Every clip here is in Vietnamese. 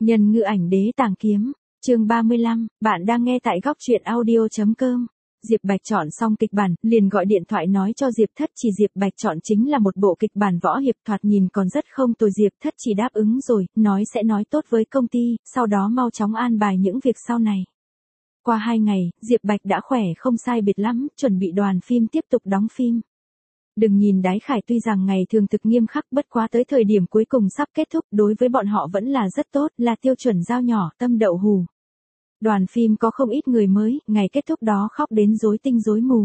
Nhân ngữ ảnh đế tàng kiếm, chương 35, bạn đang nghe tại góc truyện audio.com. Diệp Bạch chọn xong kịch bản, liền gọi điện thoại nói cho Diệp Thất Chỉ Diệp Bạch chọn chính là một bộ kịch bản võ hiệp thoạt nhìn còn rất không tồi. Diệp Thất Chỉ đáp ứng rồi, nói sẽ nói tốt với công ty, sau đó mau chóng an bài những việc sau này. Qua 2 ngày, Diệp Bạch đã khỏe không sai biệt lắm, chuẩn bị đoàn phim tiếp tục đóng phim. Đừng nhìn Đái Khải tuy rằng ngày thường thực nghiêm khắc, bất quá tới thời điểm cuối cùng sắp kết thúc đối với bọn họ vẫn là rất tốt, là tiêu chuẩn dao nhỏ, tâm đậu hù. Đoàn phim có không ít người mới, ngày kết thúc đó khóc đến rối tinh rối mù.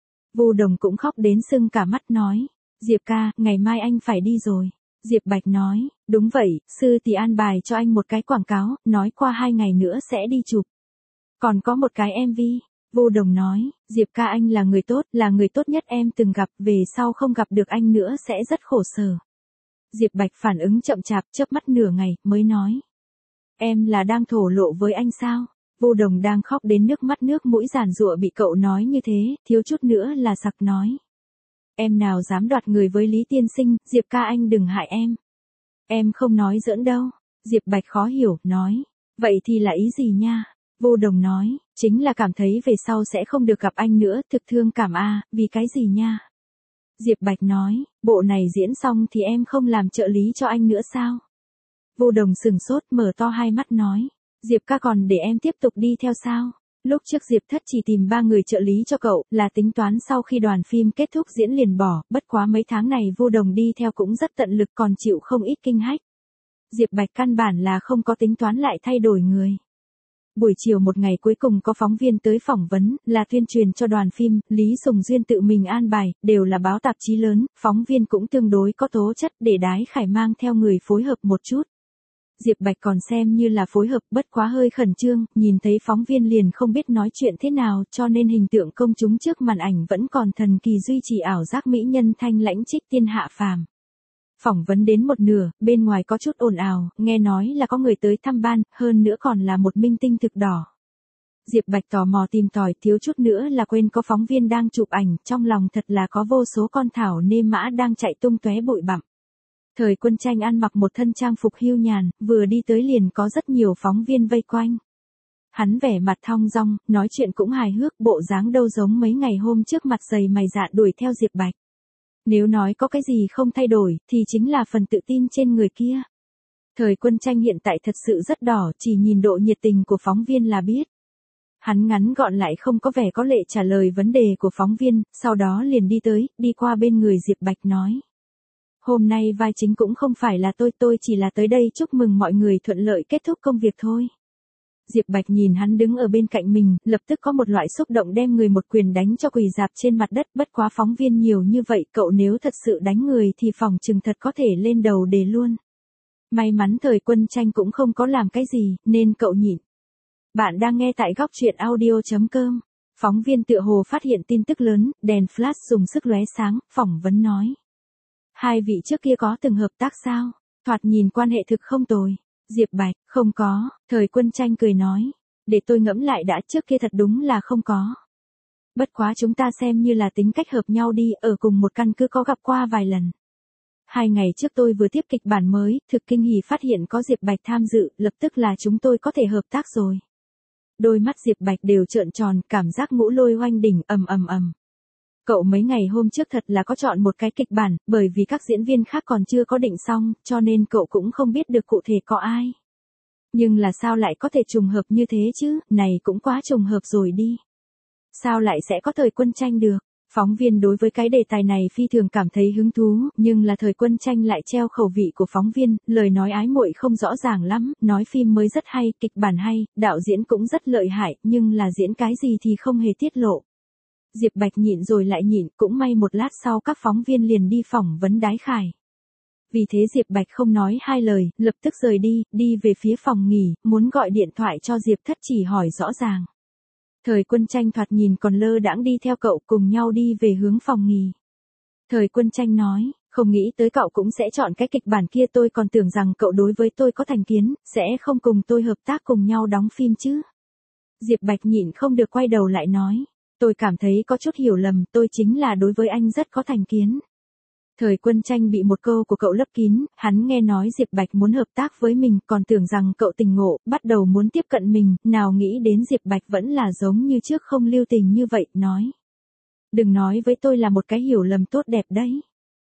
Vu Đồng cũng khóc đến sưng cả mắt nói, Diệp ca, ngày mai anh phải đi rồi. Diệp Bạch nói, đúng vậy, sư thì an bài cho anh một cái quảng cáo, nói qua 2 ngày nữa sẽ đi chụp. Còn có một cái MV. Vu Đồng nói, Diệp ca anh là người tốt nhất em từng gặp, về sau không gặp được anh nữa sẽ rất khổ sở. Diệp Bạch phản ứng chậm chạp, chớp mắt nửa ngày, mới nói. Em là đang thổ lộ với anh sao? Vu Đồng đang khóc đến nước mắt nước mũi giàn giụa bị cậu nói như thế, thiếu chút nữa là sặc nói. Em nào dám đoạt người với Lý Tiên Sinh, Diệp ca anh đừng hại em. Em không nói giỡn đâu. Diệp Bạch khó hiểu, nói. Vậy thì là ý gì nha? Vu Đồng nói, chính là cảm thấy về sau sẽ không được gặp anh nữa, thực thương cảm a, vì cái gì nha? Diệp Bạch nói, bộ này diễn xong thì em không làm trợ lý cho anh nữa sao? Vu Đồng sừng sốt mở to hai mắt nói, Diệp ca còn để em tiếp tục đi theo sao? Lúc trước Diệp Thất chỉ tìm 3 người trợ lý cho cậu, là tính toán sau khi đoàn phim kết thúc diễn liền bỏ, bất quá mấy tháng này Vu Đồng đi theo cũng rất tận lực còn chịu không ít kinh hách. Diệp Bạch căn bản là không có tính toán lại thay đổi người. Buổi chiều một ngày cuối cùng có phóng viên tới phỏng vấn, là tuyên truyền cho đoàn phim, Lý Sùng Duyên tự mình an bài, đều là báo tạp chí lớn, phóng viên cũng tương đối có tố chất để Đái Khải mang theo người phối hợp một chút. Diệp Bạch còn xem như là phối hợp, bất quá hơi khẩn trương, nhìn thấy phóng viên liền không biết nói chuyện thế nào, cho nên hình tượng công chúng trước màn ảnh vẫn còn thần kỳ duy trì ảo giác mỹ nhân thanh lãnh trích tiên hạ phàm. Phỏng vấn đến một nửa, bên ngoài có chút ồn ào, nghe nói là có người tới thăm ban, hơn nữa còn là một minh tinh thực đỏ. Diệp Bạch tò mò tìm tòi, thiếu chút nữa là quên có phóng viên đang chụp ảnh, trong lòng thật là có vô số con thảo nêm mã đang chạy tung tóe bụi bặm. Thời Quân Tranh ăn mặc một thân trang phục hưu nhàn, vừa đi tới liền có rất nhiều phóng viên vây quanh. Hắn vẻ mặt thong dong, nói chuyện cũng hài hước, bộ dáng đâu giống mấy ngày hôm trước mặt dày mày dạ đuổi theo Diệp Bạch. Nếu nói có cái gì không thay đổi, thì chính là phần tự tin trên người kia. Thời Quân Tranh hiện tại thật sự rất đỏ, chỉ nhìn độ nhiệt tình của phóng viên là biết. Hắn ngắn gọn lại không có vẻ có lệ trả lời vấn đề của phóng viên, sau đó liền đi tới, đi qua bên người Diệp Bạch nói. Hôm nay vai chính cũng không phải là tôi chỉ là tới đây chúc mừng mọi người thuận lợi kết thúc công việc thôi. Diệp Bạch nhìn hắn đứng ở bên cạnh mình, lập tức có một loại xúc động đem người một quyền đánh cho quỳ rạp trên mặt đất, bất quá phóng viên nhiều như vậy, cậu nếu thật sự đánh người thì phòng chừng thật có thể lên đầu đề luôn. May mắn Thời Quân Tranh cũng không có làm cái gì, nên cậu nhịn. Bạn đang nghe tại góc truyện audio.com. Phóng viên tựa hồ phát hiện tin tức lớn, đèn flash dùng sức lóe sáng, phỏng vấn nói. Hai vị trước kia có từng hợp tác sao? Thoạt nhìn quan hệ thực không tồi. Diệp Bạch, không có. Thời Quân Tranh cười nói. Để tôi ngẫm lại đã, trước kia thật đúng là không có. Bất quá chúng ta xem như là tính cách hợp nhau đi, ở cùng một căn cứ có gặp qua vài lần. 2 ngày trước tôi vừa tiếp kịch bản mới, thực kinh hỉ phát hiện có Diệp Bạch tham dự, lập tức là chúng tôi có thể hợp tác rồi. Đôi mắt Diệp Bạch đều trợn tròn, cảm giác ngũ lôi oanh đỉnh, ầm ầm ầm. Cậu mấy ngày hôm trước thật là có chọn một cái kịch bản, bởi vì các diễn viên khác còn chưa có định xong, cho nên cậu cũng không biết được cụ thể có ai. Nhưng là sao lại có thể trùng hợp như thế chứ, này cũng quá trùng hợp rồi đi. Sao lại sẽ có Thời Quân Tranh được? Phóng viên đối với cái đề tài này phi thường cảm thấy hứng thú, nhưng là Thời Quân Tranh lại treo khẩu vị của phóng viên, lời nói ái muội không rõ ràng lắm, nói phim mới rất hay, kịch bản hay, đạo diễn cũng rất lợi hại, nhưng là diễn cái gì thì không hề tiết lộ. Diệp Bạch nhịn rồi lại nhịn, cũng may một lát sau các phóng viên liền đi phỏng vấn Đái Khải. Vì thế Diệp Bạch không nói hai lời, lập tức rời đi, đi về phía phòng nghỉ, muốn gọi điện thoại cho Diệp Thất Chỉ hỏi rõ ràng. Thời Quân Tranh thoạt nhìn còn lơ đãng đi theo cậu, cùng nhau đi về hướng phòng nghỉ. Thời Quân Tranh nói, không nghĩ tới cậu cũng sẽ chọn cái kịch bản kia, tôi còn tưởng rằng cậu đối với tôi có thành kiến, sẽ không cùng tôi hợp tác cùng nhau đóng phim chứ. Diệp Bạch nhịn không được quay đầu lại nói. Tôi cảm thấy có chút hiểu lầm, tôi chính là đối với anh rất có thành kiến. Thời Quân Tranh bị một câu của cậu lấp kín, hắn nghe nói Diệp Bạch muốn hợp tác với mình, còn tưởng rằng cậu tình ngộ, bắt đầu muốn tiếp cận mình, nào nghĩ đến Diệp Bạch vẫn là giống như trước không lưu tình như vậy, nói. Đừng nói với tôi là một cái hiểu lầm tốt đẹp đấy.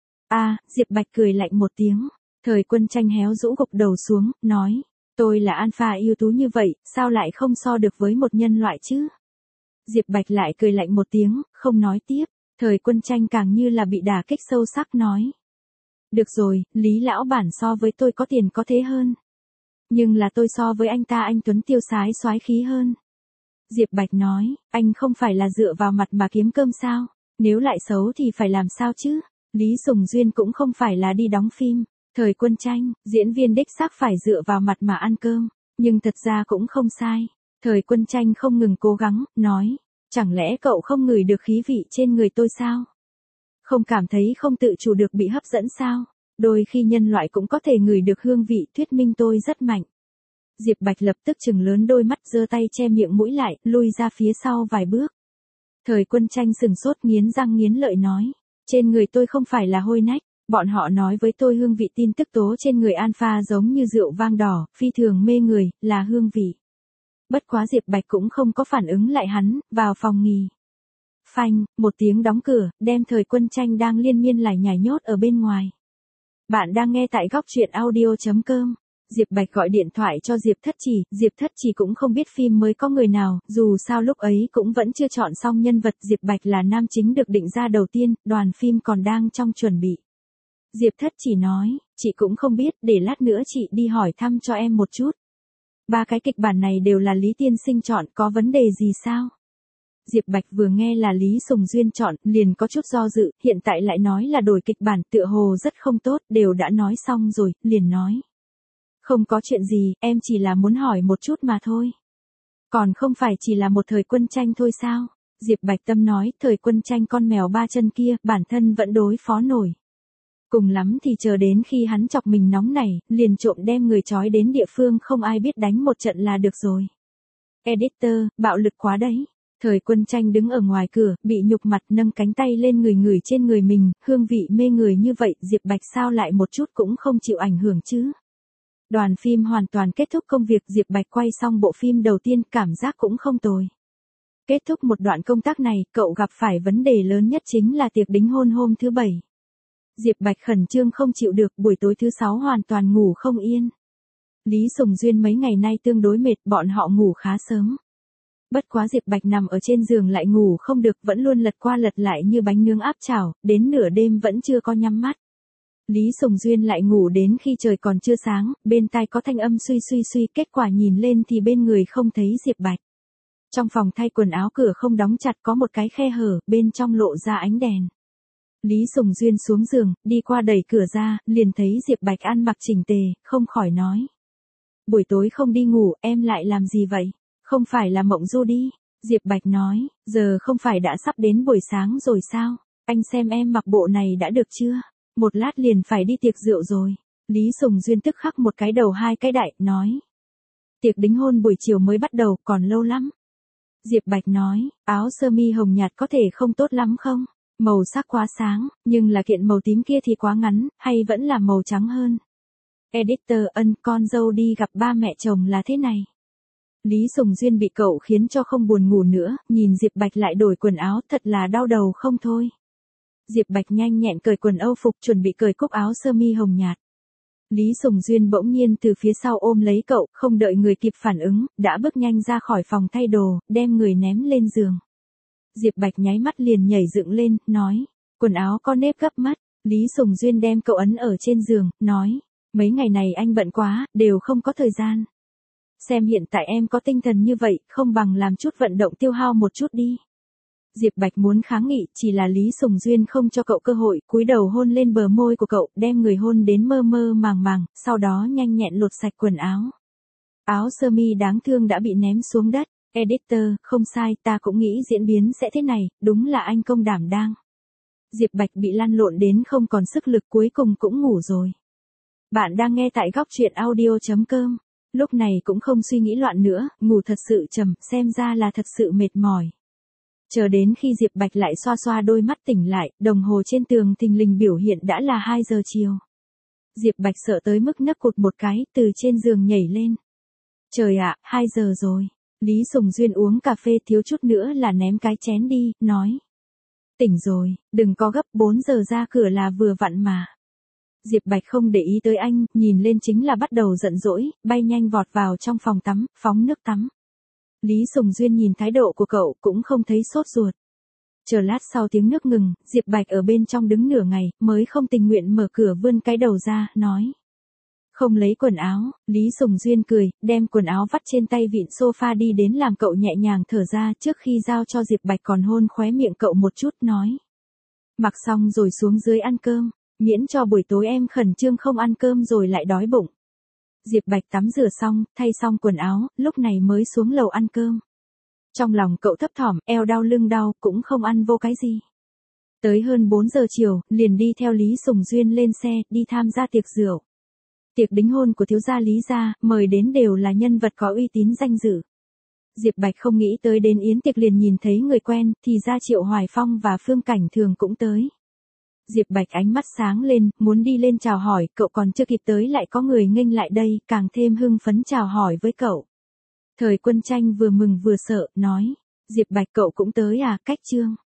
Diệp Bạch cười lạnh một tiếng. Thời Quân Tranh héo rũ gục đầu xuống, nói. Tôi là alpha ưu tú như vậy, sao lại không so được với một nhân loại chứ? Diệp Bạch lại cười lạnh một tiếng, không nói tiếp. Thời Quân Tranh càng như là bị đả kích sâu sắc nói. Được rồi, Lý lão bản so với tôi có tiền có thế hơn. Nhưng là tôi so với anh ta anh tuấn tiêu sái soái khí hơn. Diệp Bạch nói, anh không phải là dựa vào mặt mà kiếm cơm sao? Nếu lại xấu thì phải làm sao chứ? Lý Sùng Duyên cũng không phải là đi đóng phim. Thời Quân Tranh, diễn viên đích xác phải dựa vào mặt mà ăn cơm. Nhưng thật ra cũng không sai. Thời Quân Tranh không ngừng cố gắng, nói. Chẳng lẽ cậu không ngửi được khí vị trên người tôi sao? Không cảm thấy không tự chủ được bị hấp dẫn sao? Đôi khi nhân loại cũng có thể ngửi được hương vị, thuyết minh tôi rất mạnh. Diệp Bạch lập tức trừng lớn đôi mắt, giơ tay che miệng mũi lại, lui ra phía sau vài bước. Thời Quân Tranh sừng sốt, nghiến răng nghiến lợi nói. Trên người tôi không phải là hôi nách. Bọn họ nói với tôi hương vị tin tức tố trên người alpha giống như rượu vang đỏ, phi thường mê người, là hương vị. Bất quá Diệp Bạch cũng không có phản ứng lại hắn, vào phòng nghỉ. Phanh, một tiếng đóng cửa, đem Thời Quân Tranh đang liên miên lải nhải nhốt ở bên ngoài. Bạn đang nghe tại góc truyện audio.com. Diệp Bạch gọi điện thoại cho Diệp Thất Chỉ cũng không biết phim mới có người nào, dù sao lúc ấy cũng vẫn chưa chọn xong nhân vật, Diệp Bạch là nam chính được định ra đầu tiên, đoàn phim còn đang trong chuẩn bị. Diệp Thất Chỉ nói, chị cũng không biết, để lát nữa chị đi hỏi thăm cho em một chút. 3 cái kịch bản này đều là Lý tiên sinh chọn, có vấn đề gì sao? Diệp Bạch vừa nghe là Lý Sùng Duyên chọn, liền có chút do dự, hiện tại lại nói là đổi kịch bản, tựa hồ rất không tốt, đều đã nói xong rồi, liền nói. Không có chuyện gì, em chỉ là muốn hỏi một chút mà thôi. Còn không phải chỉ là một Thời Quân Tranh thôi sao? Diệp Bạch Tâm nói, Thời Quân Tranh con mèo 3 chân kia, bản thân vẫn đối phó nổi. Cùng lắm thì chờ đến khi hắn chọc mình nóng nảy, liền trộm đem người trói đến địa phương không ai biết đánh một trận là được rồi. Editor, bạo lực quá đấy. Thời Quân Tranh đứng ở ngoài cửa, bị nhục mặt, nâng cánh tay lên người trên người mình, hương vị mê người như vậy, Diệp Bạch sao lại một chút cũng không chịu ảnh hưởng chứ. Đoàn phim hoàn toàn kết thúc công việc, Diệp Bạch quay xong bộ phim đầu tiên, cảm giác cũng không tồi. Kết thúc một đoạn công tác này, cậu gặp phải vấn đề lớn nhất chính là tiệc đính hôn hôm thứ 7. Diệp Bạch khẩn trương không chịu được, buổi tối thứ 6 hoàn toàn ngủ không yên. Lý Sùng Duyên mấy ngày nay tương đối mệt, bọn họ ngủ khá sớm. Bất quá Diệp Bạch nằm ở trên giường lại ngủ không được, vẫn luôn lật qua lật lại như bánh nướng áp chảo, đến nửa đêm vẫn chưa có nhắm mắt. Lý Sùng Duyên lại ngủ đến khi trời còn chưa sáng, bên tai có thanh âm suy, kết quả nhìn lên thì bên người không thấy Diệp Bạch. Trong phòng thay quần áo cửa không đóng chặt, có một cái khe hở, bên trong lộ ra ánh đèn. Lý Sùng Duyên xuống giường, đi qua đẩy cửa ra, liền thấy Diệp Bạch ăn mặc chỉnh tề, không khỏi nói. Buổi tối không đi ngủ, em lại làm gì vậy? Không phải là mộng du đi. Diệp Bạch nói, giờ không phải đã sắp đến buổi sáng rồi sao? Anh xem em mặc bộ này đã được chưa? Một lát liền phải đi tiệc rượu rồi. Lý Sùng Duyên tức khắc một cái đầu hai cái đại, nói. Tiệc đính hôn buổi chiều mới bắt đầu, còn lâu lắm. Diệp Bạch nói, áo sơ mi hồng nhạt có thể không tốt lắm không? Màu sắc quá sáng, nhưng là kiện màu tím kia thì quá ngắn, hay vẫn là màu trắng hơn? Editor, con dâu đi gặp ba mẹ chồng là thế này. Lý Sùng Duyên bị cậu khiến cho không buồn ngủ nữa, nhìn Diệp Bạch lại đổi quần áo, thật là đau đầu không thôi. Diệp Bạch nhanh nhẹn cởi quần âu phục, chuẩn bị cởi cúc áo sơ mi hồng nhạt. Lý Sùng Duyên bỗng nhiên từ phía sau ôm lấy cậu, không đợi người kịp phản ứng, đã bước nhanh ra khỏi phòng thay đồ, đem người ném lên giường. Diệp Bạch nháy mắt liền nhảy dựng lên, nói, quần áo có nếp gấp mất. Lý Sùng Duyên đem cậu ấn ở trên giường, nói, mấy ngày này anh bận quá, đều không có thời gian. Xem hiện tại em có tinh thần như vậy, không bằng làm chút vận động tiêu hao một chút đi. Diệp Bạch muốn kháng nghị, chỉ là Lý Sùng Duyên không cho cậu cơ hội, cúi đầu hôn lên bờ môi của cậu, đem người hôn đến mơ mơ màng màng, sau đó nhanh nhẹn lột sạch quần áo. Áo sơ mi đáng thương đã bị ném xuống đất. Editor, không sai, ta cũng nghĩ diễn biến sẽ thế này, đúng là anh công đảm đang. Diệp Bạch bị lăn lộn đến không còn sức lực, cuối cùng cũng ngủ rồi. Bạn đang nghe tại góc truyện audio.com. Lúc này cũng không suy nghĩ loạn nữa, ngủ thật sự trầm, xem ra là thật sự mệt mỏi. Chờ đến khi Diệp Bạch lại xoa xoa đôi mắt tỉnh lại, đồng hồ trên tường thình lình biểu hiện đã là 2 giờ chiều. Diệp Bạch sợ tới mức nấc cụt một cái, từ trên giường nhảy lên. Trời ạ, 2 giờ rồi. Lý Sùng Duyên uống cà phê thiếu chút nữa là ném cái chén đi, nói. Tỉnh rồi, đừng có gấp, 4 giờ ra cửa là vừa vặn mà. Diệp Bạch không để ý tới anh, nhìn lên chính là bắt đầu giận dỗi, bay nhanh vọt vào trong phòng tắm, phóng nước tắm. Lý Sùng Duyên nhìn thái độ của cậu cũng không thấy sốt ruột. Chờ lát sau tiếng nước ngừng, Diệp Bạch ở bên trong đứng nửa ngày, mới không tình nguyện mở cửa vươn cái đầu ra, nói. Không lấy quần áo, Lý Sùng Duyên cười, đem quần áo vắt trên tay vịn sofa đi đến làm cậu nhẹ nhàng thở ra trước khi giao cho Diệp Bạch còn hôn khóe miệng cậu một chút, nói. Mặc xong rồi xuống dưới ăn cơm, miễn cho buổi tối em khẩn trương không ăn cơm rồi lại đói bụng. Diệp Bạch tắm rửa xong, thay xong quần áo, lúc này mới xuống lầu ăn cơm. Trong lòng cậu thấp thỏm, eo đau lưng đau, cũng không ăn vô cái gì. Tới hơn 4 giờ chiều, liền đi theo Lý Sùng Duyên lên xe, đi tham gia tiệc rượu. Tiệc đính hôn của thiếu gia Lý gia, mời đến đều là nhân vật có uy tín danh dự. Diệp Bạch không nghĩ tới đến yến tiệc liền nhìn thấy người quen, thì ra Triệu Hoài Phong và Phương Cảnh Thường cũng tới. Diệp Bạch ánh mắt sáng lên, muốn đi lên chào hỏi, cậu còn chưa kịp tới lại có người nghênh lại đây, càng thêm hưng phấn chào hỏi với cậu. Thời Quân Tranh vừa mừng vừa sợ, nói, Diệp Bạch cậu cũng tới à, cách chương.